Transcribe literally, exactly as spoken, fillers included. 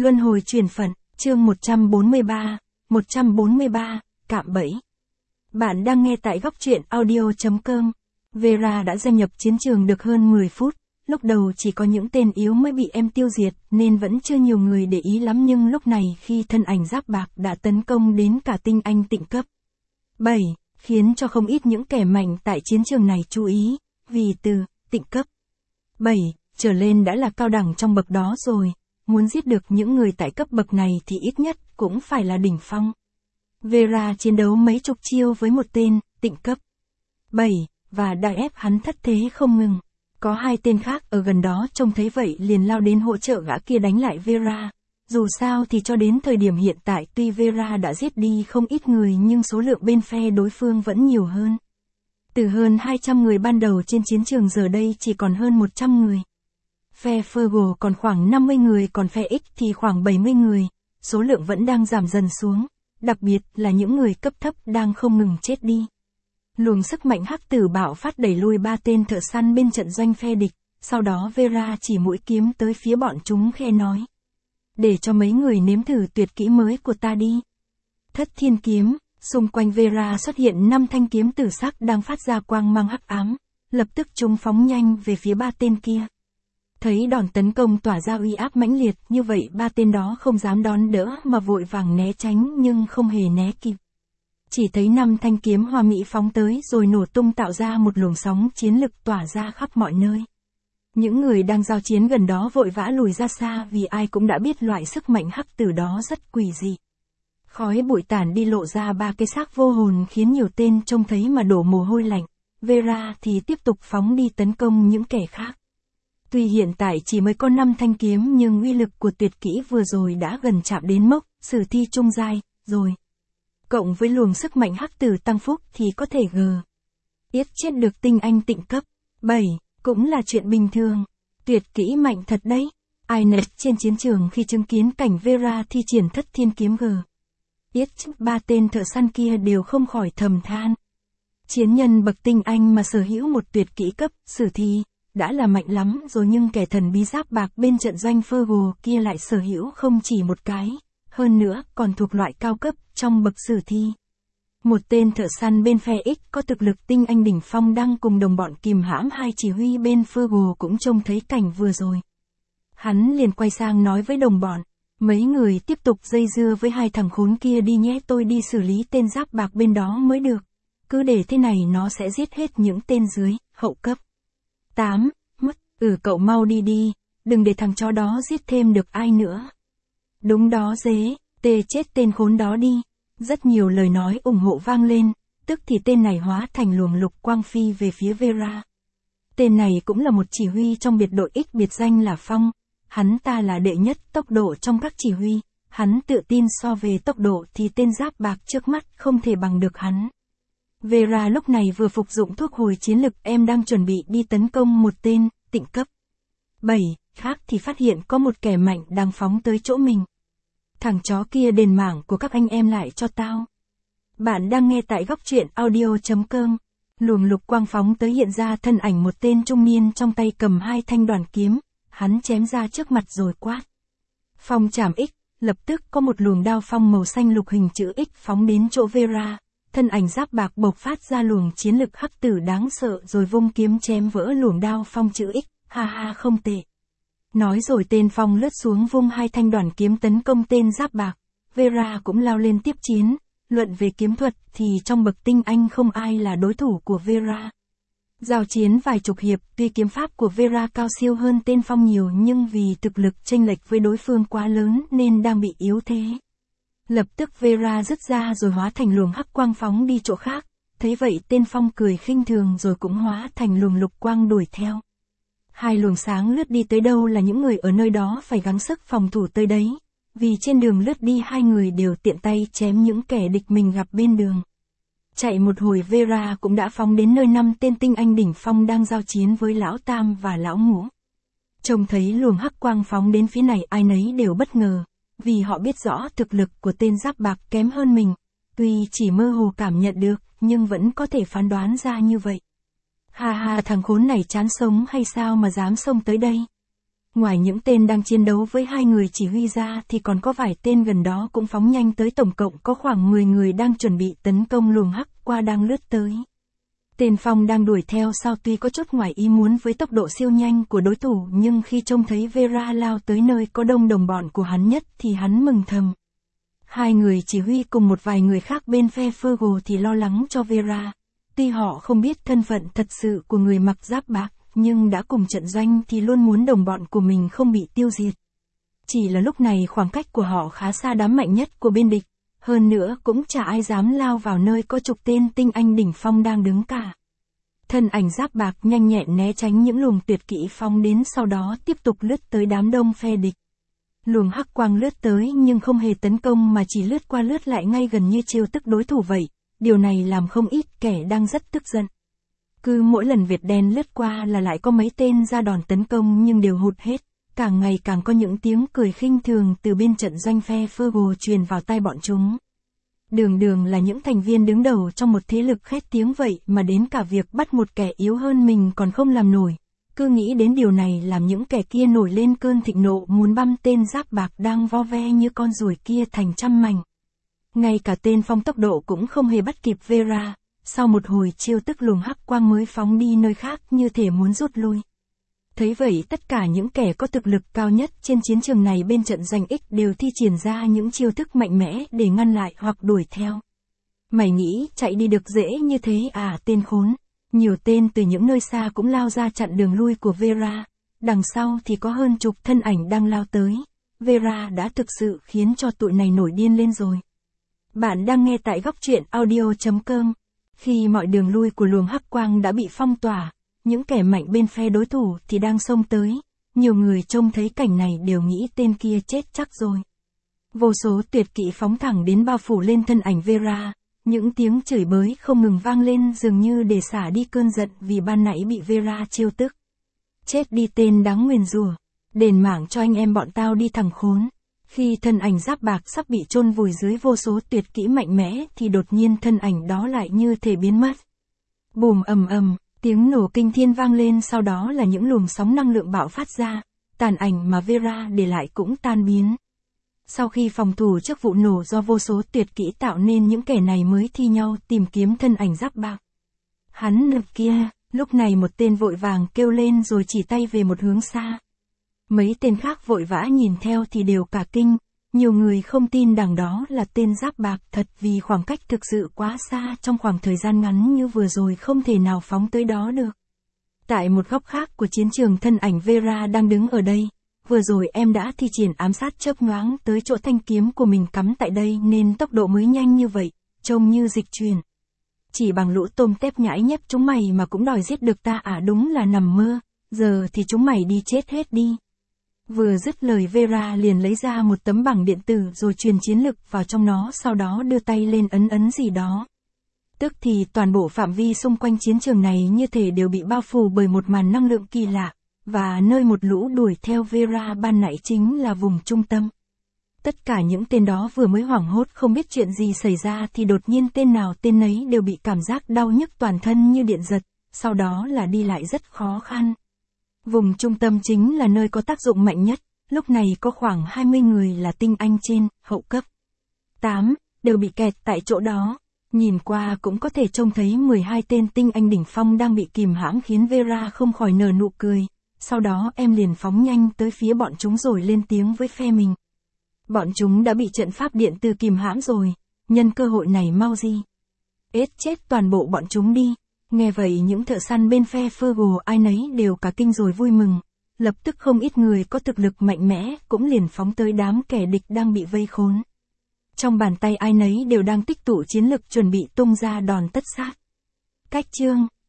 Luân hồi chuyển phận, chương một trăm bốn mươi ba, một trăm bốn mươi ba, cạm bẫy. Bạn đang nghe tại góc truyện audio chấm com. Vera đã gia nhập chiến trường được hơn mười phút, lúc đầu chỉ có những tên yếu mới bị em tiêu diệt nên vẫn chưa nhiều người để ý lắm, nhưng lúc này khi thân ảnh giáp bạc đã tấn công đến cả tinh anh tịnh cấp bảy, khiến cho không ít những kẻ mạnh tại chiến trường này chú ý, vì từ tịnh cấp bảy trở lên đã là cao đẳng trong bậc đó rồi. Muốn giết được những người tại cấp bậc này thì ít nhất cũng phải là đỉnh phong. Vera chiến đấu mấy chục chiêu với một tên, tịnh cấp bảy, và đã ép hắn thất thế không ngừng. Có hai tên khác ở gần đó trông thấy vậy liền lao đến hỗ trợ gã kia đánh lại Vera. Dù sao thì cho đến thời điểm hiện tại tuy Vera đã giết đi không ít người nhưng số lượng bên phe đối phương vẫn nhiều hơn. Từ hơn hai trăm người ban đầu trên chiến trường giờ đây chỉ còn hơn một trăm người. Phe Fergal còn khoảng năm mươi người, còn phe X thì khoảng bảy mươi người, số lượng vẫn đang giảm dần xuống, đặc biệt là những người cấp thấp đang không ngừng chết đi. Luồng sức mạnh hắc tử bạo phát đẩy lui ba tên thợ săn bên trận doanh phe địch, sau đó Vera chỉ mũi kiếm tới phía bọn chúng khe nói. Để cho mấy người nếm thử tuyệt kỹ mới của ta đi. Thất thiên kiếm, xung quanh Vera xuất hiện năm thanh kiếm tử sắc đang phát ra quang mang hắc ám, lập tức chúng phóng nhanh về phía ba tên kia. Thấy đòn tấn công tỏa ra uy áp mãnh liệt như vậy, ba tên đó không dám đón đỡ mà vội vàng né tránh nhưng không hề né kịp. Chỉ thấy năm thanh kiếm hoa mỹ phóng tới rồi nổ tung tạo ra một luồng sóng chiến lực tỏa ra khắp mọi nơi. Những người đang giao chiến gần đó vội vã lùi ra xa vì ai cũng đã biết loại sức mạnh hắc tử đó rất quỷ dị. Khói bụi tản đi lộ ra ba cái xác vô hồn khiến nhiều tên trông thấy mà đổ mồ hôi lạnh. Vera thì tiếp tục phóng đi tấn công những kẻ khác. Tuy hiện tại chỉ mới có năm thanh kiếm nhưng uy lực của tuyệt kỹ vừa rồi đã gần chạm đến mốc sử thi trung giai rồi. Cộng với luồng sức mạnh hắc tử tăng phúc thì có thể gờ yết chết được tinh anh tịnh cấp bảy, cũng là chuyện bình thường. Tuyệt kỹ mạnh thật đấy. Ai nấy trên chiến trường khi chứng kiến cảnh Vera thi triển thất thiên kiếm gờ yết ba tên thợ săn kia đều không khỏi thầm than. Chiến nhân bậc tinh anh mà sở hữu một tuyệt kỹ cấp sử thi đã là mạnh lắm rồi, nhưng kẻ thần bí giáp bạc bên trận doanh Fergal kia lại sở hữu không chỉ một cái, hơn nữa còn thuộc loại cao cấp trong bậc sử thi. Một tên thợ săn bên phe X có thực lực tinh anh đỉnh phong đang cùng đồng bọn kìm hãm hai chỉ huy bên Fergal cũng trông thấy cảnh vừa rồi. Hắn liền quay sang nói với đồng bọn, mấy người tiếp tục dây dưa với hai thằng khốn kia đi nhé, tôi đi xử lý tên giáp bạc bên đó mới được. Cứ để thế này nó sẽ giết hết những tên dưới hậu cấp tám, mất, ừ cậu mau đi đi, đừng để thằng chó đó giết thêm được ai nữa. Đúng đó dế, tê chết tên khốn đó đi. Rất nhiều lời nói ủng hộ vang lên, tức thì tên này hóa thành luồng lục quang phi về phía Vera. Tên này cũng là một chỉ huy trong biệt đội X biệt danh là Phong, hắn ta là đệ nhất tốc độ trong các chỉ huy, hắn tự tin so về tốc độ thì tên giáp bạc trước mắt không thể bằng được hắn. Vera lúc này vừa phục dụng thuốc hồi chiến lực, em đang chuẩn bị đi tấn công một tên, tịnh cấp bảy, khác thì phát hiện có một kẻ mạnh đang phóng tới chỗ mình. Thằng chó kia đền mạng của các anh em lại cho tao. Bạn đang nghe tại góc truyện audio chấm com. Luồng lục quang phóng tới hiện ra thân ảnh một tên trung niên trong tay cầm hai thanh đoàn kiếm, hắn chém ra trước mặt rồi quát. Phong chảm X, lập tức có một luồng đao phong màu xanh lục hình chữ X phóng đến chỗ Vera. Thân ảnh giáp bạc bộc phát ra luồng chiến lực hắc tử đáng sợ rồi vung kiếm chém vỡ luồng đao phong chữ X, ha ha không tệ. Nói rồi tên Phong lướt xuống vung hai thanh đoàn kiếm tấn công tên giáp bạc. Vera cũng lao lên tiếp chiến. Luận về kiếm thuật thì trong bậc tinh anh không ai là đối thủ của Vera. Giao chiến vài chục hiệp, tuy kiếm pháp của Vera cao siêu hơn tên Phong nhiều nhưng vì thực lực chênh lệch với đối phương quá lớn nên đang bị yếu thế. Lập tức Vera rứt ra rồi hóa thành luồng hắc quang phóng đi chỗ khác. Thấy vậy tên Phong cười khinh thường rồi cũng hóa thành luồng lục quang đuổi theo. Hai luồng sáng lướt đi tới đâu là những người ở nơi đó phải gắng sức phòng thủ tới đấy, vì trên đường lướt đi hai người đều tiện tay chém những kẻ địch mình gặp bên đường. Chạy một hồi Vera cũng đã phóng đến nơi năm tên tinh anh đỉnh phong đang giao chiến với lão Tam và lão Ngũ. Trông thấy luồng hắc quang phóng đến phía này ai nấy đều bất ngờ, vì họ biết rõ thực lực của tên giáp bạc kém hơn mình, tuy chỉ mơ hồ cảm nhận được nhưng vẫn có thể phán đoán ra như vậy. Ha ha, thằng khốn này chán sống hay sao mà dám xông tới đây. Ngoài những tên đang chiến đấu với hai người chỉ huy ra thì còn có vài tên gần đó cũng phóng nhanh tới, tổng cộng có khoảng mười người đang chuẩn bị tấn công luồng hắc qua đang lướt tới. Tên Phong đang đuổi theo sau tuy có chút ngoài ý muốn với tốc độ siêu nhanh của đối thủ, nhưng khi trông thấy Vera lao tới nơi có đông đồng bọn của hắn nhất thì hắn mừng thầm. Hai người chỉ huy cùng một vài người khác bên phe Fergal thì lo lắng cho Vera. Tuy họ không biết thân phận thật sự của người mặc giáp bạc, nhưng đã cùng trận doanh thì luôn muốn đồng bọn của mình không bị tiêu diệt. Chỉ là lúc này khoảng cách của họ khá xa đám mạnh nhất của bên địch, hơn nữa cũng chả ai dám lao vào nơi có chục tên tinh anh đỉnh phong đang đứng cả. Thân ảnh giáp bạc nhanh nhẹn né tránh những luồng tuyệt kỹ phóng đến, sau đó tiếp tục lướt tới đám đông phe địch. Luồng hắc quang lướt tới nhưng không hề tấn công mà chỉ lướt qua lướt lại ngay gần như trêu tức đối thủ vậy. Điều này làm không ít kẻ đang rất tức giận. Cứ mỗi lần Việt đen lướt qua là lại có mấy tên ra đòn tấn công nhưng đều hụt hết. Càng ngày càng có những tiếng cười khinh thường từ bên trận doanh phe Fergal truyền vào tai bọn chúng. Đường đường là những thành viên đứng đầu trong một thế lực khét tiếng vậy mà đến cả việc bắt một kẻ yếu hơn mình còn không làm nổi. Cứ nghĩ đến điều này làm những kẻ kia nổi lên cơn thịnh nộ, muốn băm tên giáp bạc đang vo ve như con ruồi kia thành trăm mảnh. Ngay cả tên Phong tốc độ cũng không hề bắt kịp Vera, sau một hồi chiêu tức luồng hắc quang mới phóng đi nơi khác như thể muốn rút lui. Thấy vậy tất cả những kẻ có thực lực cao nhất trên chiến trường này bên trận doanh X đều thi triển ra những chiêu thức mạnh mẽ để ngăn lại hoặc đuổi theo. Mày nghĩ chạy đi được dễ như thế à tên khốn? Nhiều tên từ những nơi xa cũng lao ra chặn đường lui của Vera. Đằng sau thì có hơn chục thân ảnh đang lao tới. Vera đã thực sự khiến cho tụi này nổi điên lên rồi. Bạn đang nghe tại góc truyện audio chấm com. Khi mọi đường lui của luồng hắc quang đã bị phong tỏa, những kẻ mạnh bên phe đối thủ thì đang xông tới. Nhiều người trông thấy cảnh này đều nghĩ tên kia chết chắc rồi. Vô số tuyệt kỹ phóng thẳng đến bao phủ lên thân ảnh Vera. Những tiếng chửi bới không ngừng vang lên dường như để xả đi cơn giận vì ban nãy bị Vera trêu tức. Chết đi tên đáng nguyền rủa, đền mạng cho anh em bọn tao đi thằng khốn. Khi thân ảnh giáp bạc sắp bị chôn vùi dưới vô số tuyệt kỹ mạnh mẽ thì đột nhiên thân ảnh đó lại như thể biến mất. Bùm ầm ầm, tiếng nổ kinh thiên vang lên, sau đó là những luồng sóng năng lượng bạo phát ra, tàn ảnh mà Vera để lại cũng tan biến. Sau khi phòng thủ trước vụ nổ do vô số tuyệt kỹ tạo nên, những kẻ này mới thi nhau tìm kiếm thân ảnh giáp bạc. Hắn nực kia, lúc này một tên vội vàng kêu lên rồi chỉ tay về một hướng xa. Mấy tên khác vội vã nhìn theo thì đều cả kinh, nhiều người không tin đằng đó là tên giáp bạc thật vì khoảng cách thực sự quá xa, trong khoảng thời gian ngắn như vừa rồi không thể nào phóng tới đó được. Tại một góc khác của chiến trường, thân ảnh Vera đang đứng ở đây. Vừa rồi em đã thi triển ám sát chớp nhoáng tới chỗ thanh kiếm của mình cắm tại đây nên tốc độ mới nhanh như vậy, trông như dịch chuyển. Chỉ bằng lũ tôm tép nhãi nhép chúng mày mà cũng đòi giết được ta à, đúng là nằm mơ, giờ thì chúng mày đi chết hết đi. Vừa dứt lời Vera liền lấy ra một tấm bảng điện tử rồi truyền chiến lực vào trong nó, sau đó đưa tay lên ấn ấn gì đó. Tức thì toàn bộ phạm vi xung quanh chiến trường này như thể đều bị bao phủ bởi một màn năng lượng kỳ lạ. Và nơi một lũ đuổi theo Vera ban nãy chính là vùng trung tâm. Tất cả những tên đó vừa mới hoảng hốt không biết chuyện gì xảy ra thì đột nhiên tên nào tên nấy đều bị cảm giác đau nhức toàn thân như điện giật, sau đó là đi lại rất khó khăn. Vùng trung tâm chính là nơi có tác dụng mạnh nhất, lúc này có khoảng hai mươi người là tinh anh trên, hậu cấp. tám, đều bị kẹt tại chỗ đó. Nhìn qua cũng có thể trông thấy mười hai tên tinh anh đỉnh phong đang bị kìm hãm khiến Vera không khỏi nở nụ cười. Sau đó em liền phóng nhanh tới phía bọn chúng rồi lên tiếng với phe mình. Bọn chúng đã bị trận pháp điện từ kìm hãm rồi, nhân cơ hội này mau gì. Ết chết toàn bộ bọn chúng đi. Nghe vậy những thợ săn bên phe Fergal ai nấy đều cả kinh rồi vui mừng. Lập tức không ít người có thực lực mạnh mẽ cũng liền phóng tới đám kẻ địch đang bị vây khốn. Trong bàn tay ai nấy đều đang tích tụ chiến lực chuẩn bị tung ra đòn tất sát. Cách chương